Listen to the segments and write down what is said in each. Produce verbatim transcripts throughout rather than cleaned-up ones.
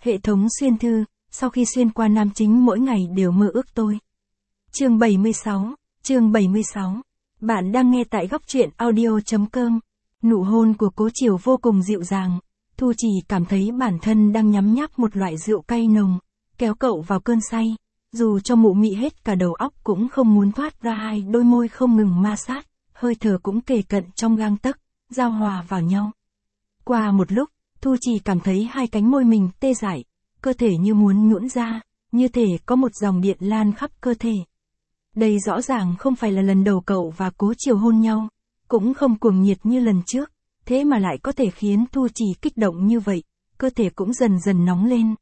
Hệ thống xuyên thư, sau khi xuyên qua nam chính mỗi ngày đều mơ ước tôi. Chương bảy mươi sáu, chương bảy mươi sáu. Bạn đang nghe tại góc truyện audio.com. Nụ hôn của Cố Chiều vô cùng dịu dàng. Thu Chỉ cảm thấy bản thân đang nhấm nháp một loại rượu cay nồng, kéo cậu vào cơn say. Dù cho mụ mị hết cả đầu óc cũng không muốn thoát ra, hai đôi môi không ngừng ma sát, hơi thở cũng kề cận trong gang tấc, giao hòa vào nhau. Qua một lúc, Thu Chỉ cảm thấy hai cánh môi mình tê dại, cơ thể như muốn nhũn ra, như thể có một dòng điện lan khắp cơ thể. Đây rõ ràng không phải là lần đầu cậu và Cố Chiều hôn nhau, cũng không cuồng nhiệt như lần trước, thế mà lại có thể khiến Thu Chỉ kích động như vậy, cơ thể cũng dần dần nóng lên.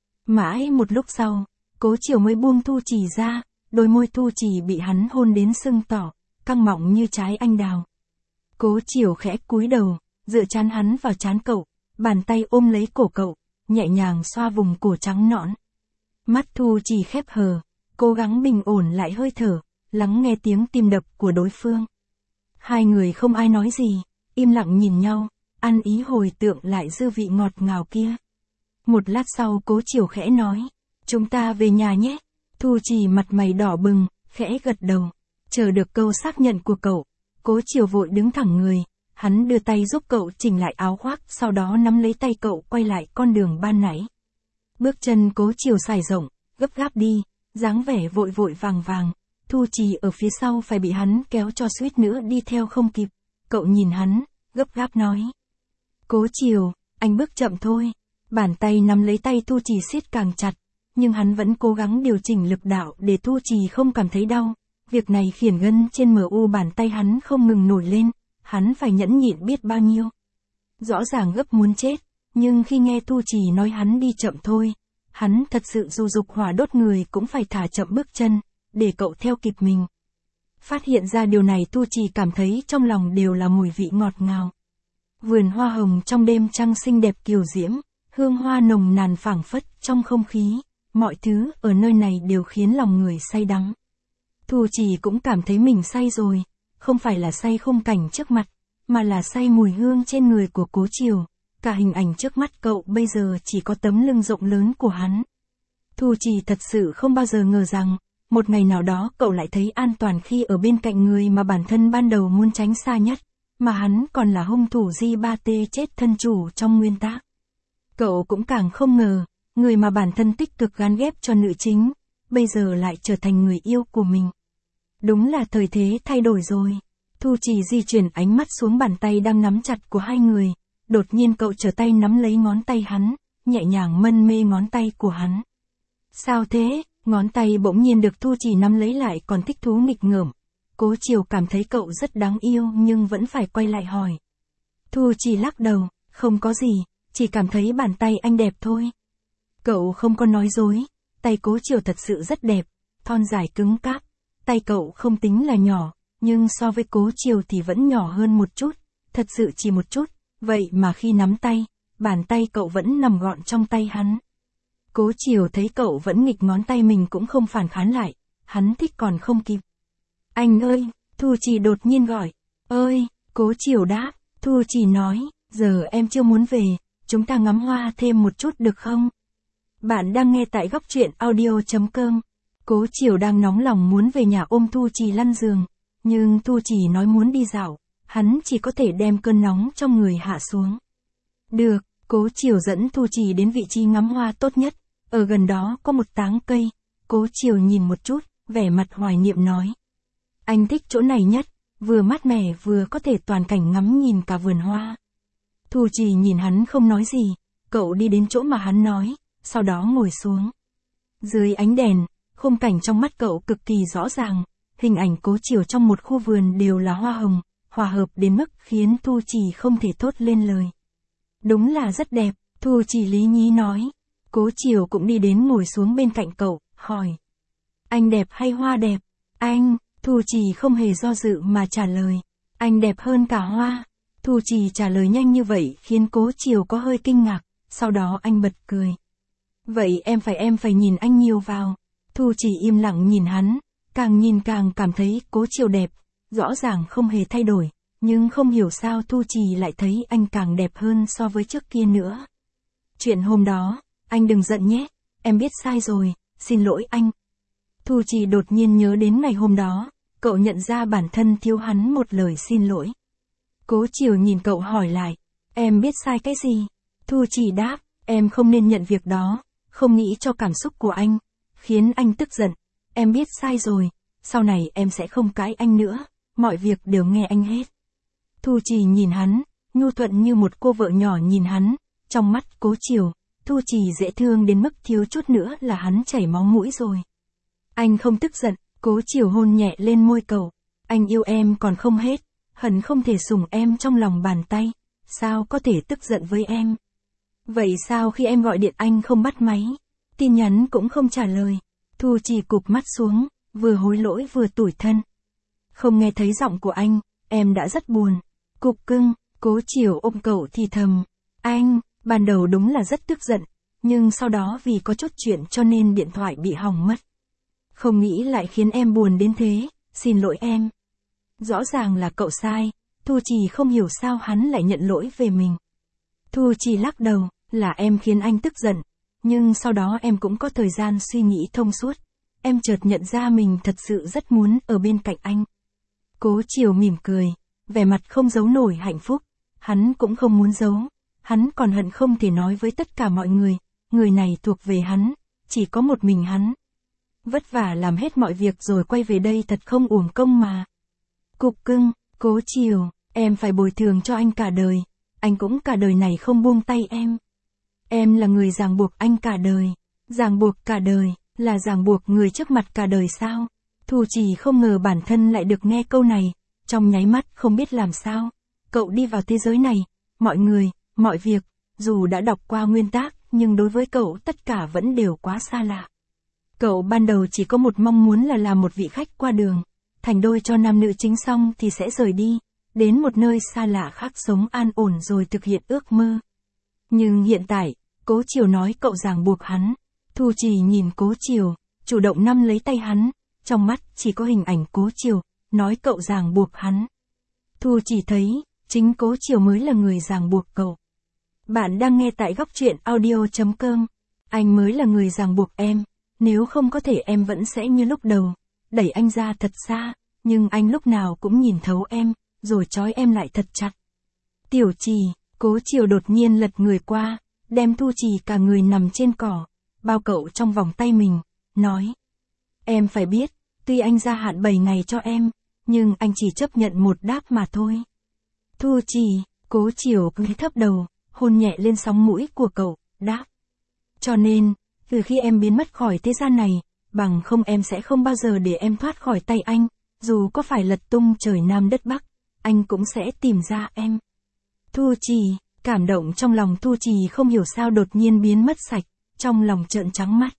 Mãi một lúc sau, Cố Chiều mới buông Thu Chỉ ra, đôi môi Thu Chỉ bị hắn hôn đến sưng tỏ, căng mọng như trái anh đào. Cố Chiều khẽ cúi đầu, dựa trán hắn vào trán cậu, bàn tay ôm lấy cổ cậu, nhẹ nhàng xoa vùng cổ trắng nõn. Mắt Thu Chỉ khép hờ, cố gắng bình ổn lại hơi thở, lắng nghe tiếng tim đập của đối phương. Hai người không ai nói gì, im lặng nhìn nhau, ăn ý hồi tưởng lại dư vị ngọt ngào kia. Một lát sau Cố Chiều khẽ nói, chúng ta về nhà nhé. Thu Chỉ mặt mày đỏ bừng, khẽ gật đầu. Chờ được câu xác nhận của cậu, Cố Chiều vội đứng thẳng người, hắn đưa tay giúp cậu chỉnh lại áo khoác, sau đó nắm lấy tay cậu quay lại con đường ban nãy. Bước chân Cố Chiều sải rộng, gấp gáp đi, dáng vẻ vội vội vàng vàng. Thu Chỉ ở phía sau phải bị hắn kéo cho suýt nữa đi theo không kịp. Cậu nhìn hắn, gấp gáp nói. Cố Chiều, anh bước chậm thôi. Bàn tay nắm lấy tay Thu Chỉ siết càng chặt, nhưng hắn vẫn cố gắng điều chỉnh lực đạo để Thu Chỉ không cảm thấy đau. Việc này khiến gân trên mờ u bàn tay hắn không ngừng nổi lên, hắn phải nhẫn nhịn biết bao nhiêu. Rõ ràng gấp muốn chết, nhưng khi nghe Thu Chỉ nói hắn đi chậm thôi, hắn thật sự dù dục hỏa đốt người cũng phải thả chậm bước chân, để cậu theo kịp mình. Phát hiện ra điều này Thu Chỉ cảm thấy trong lòng đều là mùi vị ngọt ngào. Vườn hoa hồng trong đêm trăng xinh đẹp kiều diễm, hương hoa nồng nàn phảng phất trong không khí, mọi thứ ở nơi này đều khiến lòng người say đắm. Thu Chỉ cũng cảm thấy mình say rồi, không phải là say khung cảnh trước mặt, mà là say mùi hương trên người của Cố Chiều. Cả hình ảnh trước mắt cậu bây giờ chỉ có tấm lưng rộng lớn của hắn. Thu Chỉ thật sự không bao giờ ngờ rằng, một ngày nào đó cậu lại thấy an toàn khi ở bên cạnh người mà bản thân ban đầu muốn tránh xa nhất, mà hắn còn là hung thủ Di ba tê chết thân chủ trong nguyên tác. Cậu cũng càng không ngờ, người mà bản thân tích cực gán ghép cho nữ chính, bây giờ lại trở thành người yêu của mình. Đúng là thời thế thay đổi rồi. Thu Chỉ di chuyển ánh mắt xuống bàn tay đang nắm chặt của hai người, đột nhiên cậu trở tay nắm lấy ngón tay hắn, nhẹ nhàng mân mê ngón tay của hắn. Sao thế? Ngón tay bỗng nhiên được Thu Chỉ nắm lấy lại còn thích thú nghịch ngợm. Cố Chiều cảm thấy cậu rất đáng yêu nhưng vẫn phải quay lại hỏi. Thu Chỉ lắc đầu, không có gì, chỉ cảm thấy bàn tay anh đẹp thôi. Cậu không có nói dối, tay Cố Chiều thật sự rất đẹp, thon dài cứng cáp. Tay cậu không tính là nhỏ, nhưng so với Cố Chiều thì vẫn nhỏ hơn một chút, thật sự chỉ một chút, vậy mà khi nắm tay, bàn tay cậu vẫn nằm gọn trong tay hắn. Cố Chiều thấy cậu vẫn nghịch ngón tay mình cũng không phản kháng lại, hắn thích còn không kịp. Anh ơi, Thu Chỉ đột nhiên gọi. Ơi, Cố Chiều đáp, Thu Chỉ nói, giờ em chưa muốn về, chúng ta ngắm hoa thêm một chút được không? Bạn đang nghe tại góc truyện audio.com. Cố Chiều đang nóng lòng muốn về nhà ôm Thu Chỉ lăn giường, nhưng Thu Chỉ nói muốn đi dạo, hắn chỉ có thể đem cơn nóng trong người hạ xuống. Được, Cố Chiều dẫn Thu Chỉ đến vị trí ngắm hoa tốt nhất, ở gần đó có một táng cây. Cố Chiều nhìn một chút, vẻ mặt hoài niệm nói. Anh thích chỗ này nhất, vừa mát mẻ vừa có thể toàn cảnh ngắm nhìn cả vườn hoa. Thu Chỉ nhìn hắn không nói gì, cậu đi đến chỗ mà hắn nói, sau đó ngồi xuống. Dưới ánh đèn, khung cảnh trong mắt cậu cực kỳ rõ ràng, hình ảnh Cố Chiều trong một khu vườn đều là hoa hồng, hòa hợp đến mức khiến Thu Chỉ không thể thốt lên lời. Đúng là rất đẹp, Thu Chỉ lý nhí nói. Cố Chiều cũng đi đến ngồi xuống bên cạnh cậu, hỏi. Anh đẹp hay hoa đẹp? Anh, Thu Chỉ không hề do dự mà trả lời. Anh đẹp hơn cả hoa. Thu Chỉ trả lời nhanh như vậy khiến Cố Chiều có hơi kinh ngạc, sau đó anh bật cười. Vậy em phải em phải nhìn anh nhiều vào. Thu Chỉ im lặng nhìn hắn, càng nhìn càng cảm thấy Cố Chiều đẹp, rõ ràng không hề thay đổi, nhưng không hiểu sao Thu Chỉ lại thấy anh càng đẹp hơn so với trước kia nữa. Chuyện hôm đó, anh đừng giận nhé, em biết sai rồi, xin lỗi anh. Thu Trì đột nhiên nhớ đến ngày hôm đó, cậu nhận ra bản thân thiếu hắn một lời xin lỗi. Cố Chiều nhìn cậu hỏi lại, em biết sai cái gì? Thu Trì đáp, em không nên nhận việc đó, không nghĩ cho cảm xúc của anh, khiến anh tức giận. Em biết sai rồi, sau này em sẽ không cãi anh nữa, mọi việc đều nghe anh hết. Thu Trì nhìn hắn, nhu thuận như một cô vợ nhỏ nhìn hắn, trong mắt Cố Chiều, Thu Trì dễ thương đến mức thiếu chút nữa là hắn chảy máu mũi rồi. Anh không tức giận, Cố Chiều hôn nhẹ lên môi cậu, anh yêu em còn không hết, hận không thể sủng em trong lòng bàn tay, sao có thể tức giận với em. Vậy sao khi em gọi điện anh không bắt máy, tin nhắn cũng không trả lời? Thu Trì cụp mắt xuống, vừa hối lỗi vừa tủi thân. Không nghe thấy giọng của anh, em đã rất buồn. Cục cưng, Cố Chiều ôm cậu thì thầm. Anh, ban đầu đúng là rất tức giận, nhưng sau đó vì có chút chuyện cho nên điện thoại bị hỏng mất. Không nghĩ lại khiến em buồn đến thế, xin lỗi em. Rõ ràng là cậu sai, Thu Trì không hiểu sao hắn lại nhận lỗi về mình. Thu Trì lắc đầu, là em khiến anh tức giận, nhưng sau đó em cũng có thời gian suy nghĩ thông suốt. Em chợt nhận ra mình thật sự rất muốn ở bên cạnh anh. Cố Chiều mỉm cười, vẻ mặt không giấu nổi hạnh phúc, hắn cũng không muốn giấu, hắn còn hận không thể nói với tất cả mọi người, người này thuộc về hắn, chỉ có một mình hắn. Vất vả làm hết mọi việc rồi quay về đây thật không uổng công mà. Cục cưng, Cố Chiều, em phải bồi thường cho anh cả đời, anh cũng cả đời này không buông tay em. Em là người ràng buộc anh cả đời, ràng buộc cả đời, là ràng buộc người trước mặt cả đời sao? Thu Trì không ngờ bản thân lại được nghe câu này, trong nháy mắt không biết làm sao. Cậu đi vào thế giới này, mọi người, mọi việc, dù đã đọc qua nguyên tác, nhưng đối với cậu tất cả vẫn đều quá xa lạ. Cậu ban đầu chỉ có một mong muốn là làm một vị khách qua đường, thành đôi cho nam nữ chính xong thì sẽ rời đi, đến một nơi xa lạ khác sống an ổn rồi thực hiện ước mơ. Nhưng hiện tại, Cố Chiều nói cậu ràng buộc hắn. Thu Trì nhìn Cố Chiều, chủ động nắm lấy tay hắn, trong mắt chỉ có hình ảnh Cố Chiều, nói cậu ràng buộc hắn. Thu Trì thấy, chính Cố Chiều mới là người ràng buộc cậu. Bạn đang nghe tại góc truyện audio chấm com. Anh mới là người ràng buộc em, nếu không có thể em vẫn sẽ như lúc đầu, đẩy anh ra thật xa, nhưng anh lúc nào cũng nhìn thấu em, rồi trói em lại thật chặt. Tiểu Trì, Cố Chiều đột nhiên lật người qua, đem Thu Trì cả người nằm trên cỏ, bao cậu trong vòng tay mình, nói. Em phải biết, tuy anh gia hạn bảy ngày cho em, nhưng anh chỉ chấp nhận một đáp mà thôi. Thu Trì, Cố Chiều cúi thấp đầu, hôn nhẹ lên sóng mũi của cậu, đáp. Cho nên, từ khi em biến mất khỏi thế gian này, bằng không em sẽ không bao giờ để em thoát khỏi tay anh, dù có phải lật tung trời Nam đất Bắc, anh cũng sẽ tìm ra em. Thu Trì, cảm động trong lòng Thu Trì không hiểu sao đột nhiên biến mất sạch, trong lòng trợn trắng mắt.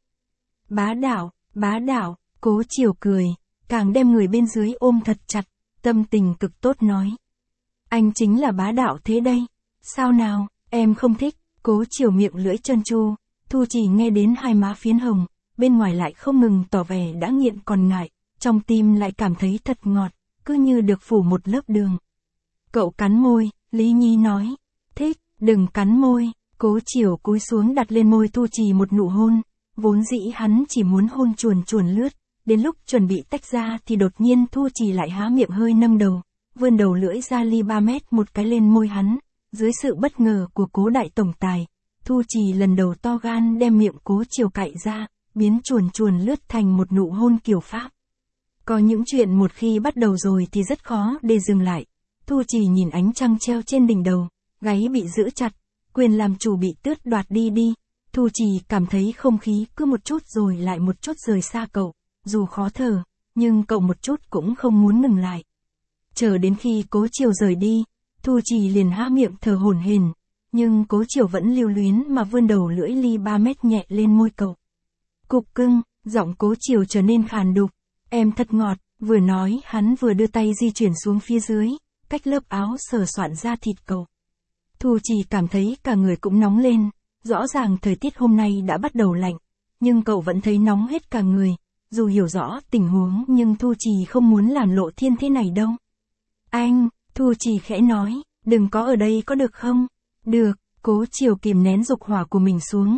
Bá đạo, bá đạo, Cố Chiều cười, càng đem người bên dưới ôm thật chặt, tâm tình cực tốt nói. Anh chính là bá đạo thế đây, sao nào, em không thích? Cố Chiều miệng lưỡi trơn tru, Thu Trì nghe đến hai má phiến hồng, bên ngoài lại không ngừng tỏ vẻ đã nghiện còn ngại, trong tim lại cảm thấy thật ngọt, cứ như được phủ một lớp đường. Cậu cắn môi, Lý Nhi nói, thích, đừng cắn môi. Cố Chiều cúi xuống đặt lên môi Thu Trì một nụ hôn, vốn dĩ hắn chỉ muốn hôn chuồn chuồn lướt, đến lúc chuẩn bị tách ra thì đột nhiên Thu Trì lại há miệng hơi nâng đầu, vươn đầu lưỡi ra ly ba mét một cái lên môi hắn, dưới sự bất ngờ của Cố đại tổng tài, Thu Trì lần đầu to gan đem miệng Cố Chiều cạy ra, biến chuồn chuồn lướt thành một nụ hôn kiểu Pháp. Có những chuyện một khi bắt đầu rồi thì rất khó để dừng lại. Thu Trì nhìn ánh trăng treo trên đỉnh đầu, gáy bị giữ chặt, quyền làm chủ bị tước đoạt đi đi. Thu Trì cảm thấy không khí cứ một chút rồi lại một chút rời xa cậu, dù khó thở, nhưng cậu một chút cũng không muốn ngừng lại. Chờ đến khi Cố Chiều rời đi, Thu Trì liền há miệng thở hổn hển, nhưng Cố Chiều vẫn lưu luyến mà vươn đầu lưỡi ly ba mét nhẹ lên môi cậu. Cục cưng, giọng Cố Chiều trở nên khàn đục, em thật ngọt, vừa nói hắn vừa đưa tay di chuyển xuống phía dưới, cách lớp áo sờ soạn ra thịt cậu. Thu Trì cảm thấy cả người cũng nóng lên, rõ ràng thời tiết hôm nay đã bắt đầu lạnh, nhưng cậu vẫn thấy nóng hết cả người, dù hiểu rõ tình huống nhưng Thu Trì không muốn làm lộ thiên thế này đâu. Anh, Thu Trì khẽ nói, đừng có ở đây có được không? Được, Cố Chiều kìm nén dục hỏa của mình xuống,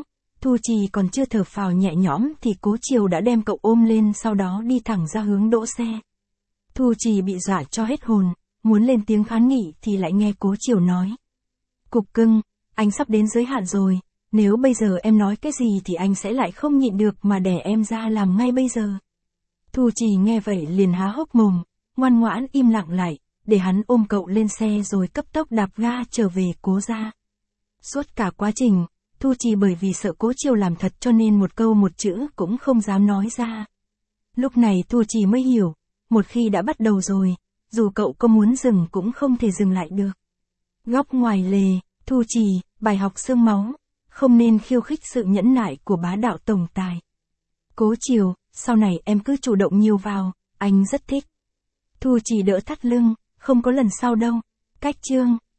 Thu Trì còn chưa thở phào nhẹ nhõm thì Cố Chiều đã đem cậu ôm lên sau đó đi thẳng ra hướng đỗ xe. Thu Trì bị dọa cho hết hồn, muốn lên tiếng kháng nghị thì lại nghe Cố Chiều nói. Cục cưng, anh sắp đến giới hạn rồi, nếu bây giờ em nói cái gì thì anh sẽ lại không nhịn được mà đẻ em ra làm ngay bây giờ. Thu Trì nghe vậy liền há hốc mồm, ngoan ngoãn im lặng lại, để hắn ôm cậu lên xe rồi cấp tốc đạp ga trở về Cố gia. Suốt cả quá trình, Thu Trì bởi vì sợ Cố Chiều làm thật cho nên một câu một chữ cũng không dám nói ra. Lúc này Thu Trì mới hiểu, một khi đã bắt đầu rồi, dù cậu có muốn dừng cũng không thể dừng lại được. Góc ngoài lề, Thu Trì, bài học xương máu, không nên khiêu khích sự nhẫn nại của bá đạo tổng tài. Cố Chiều, sau này em cứ chủ động nhiều vào, anh rất thích. Thu Trì đỡ thắt lưng, không có lần sau đâu. Cách chương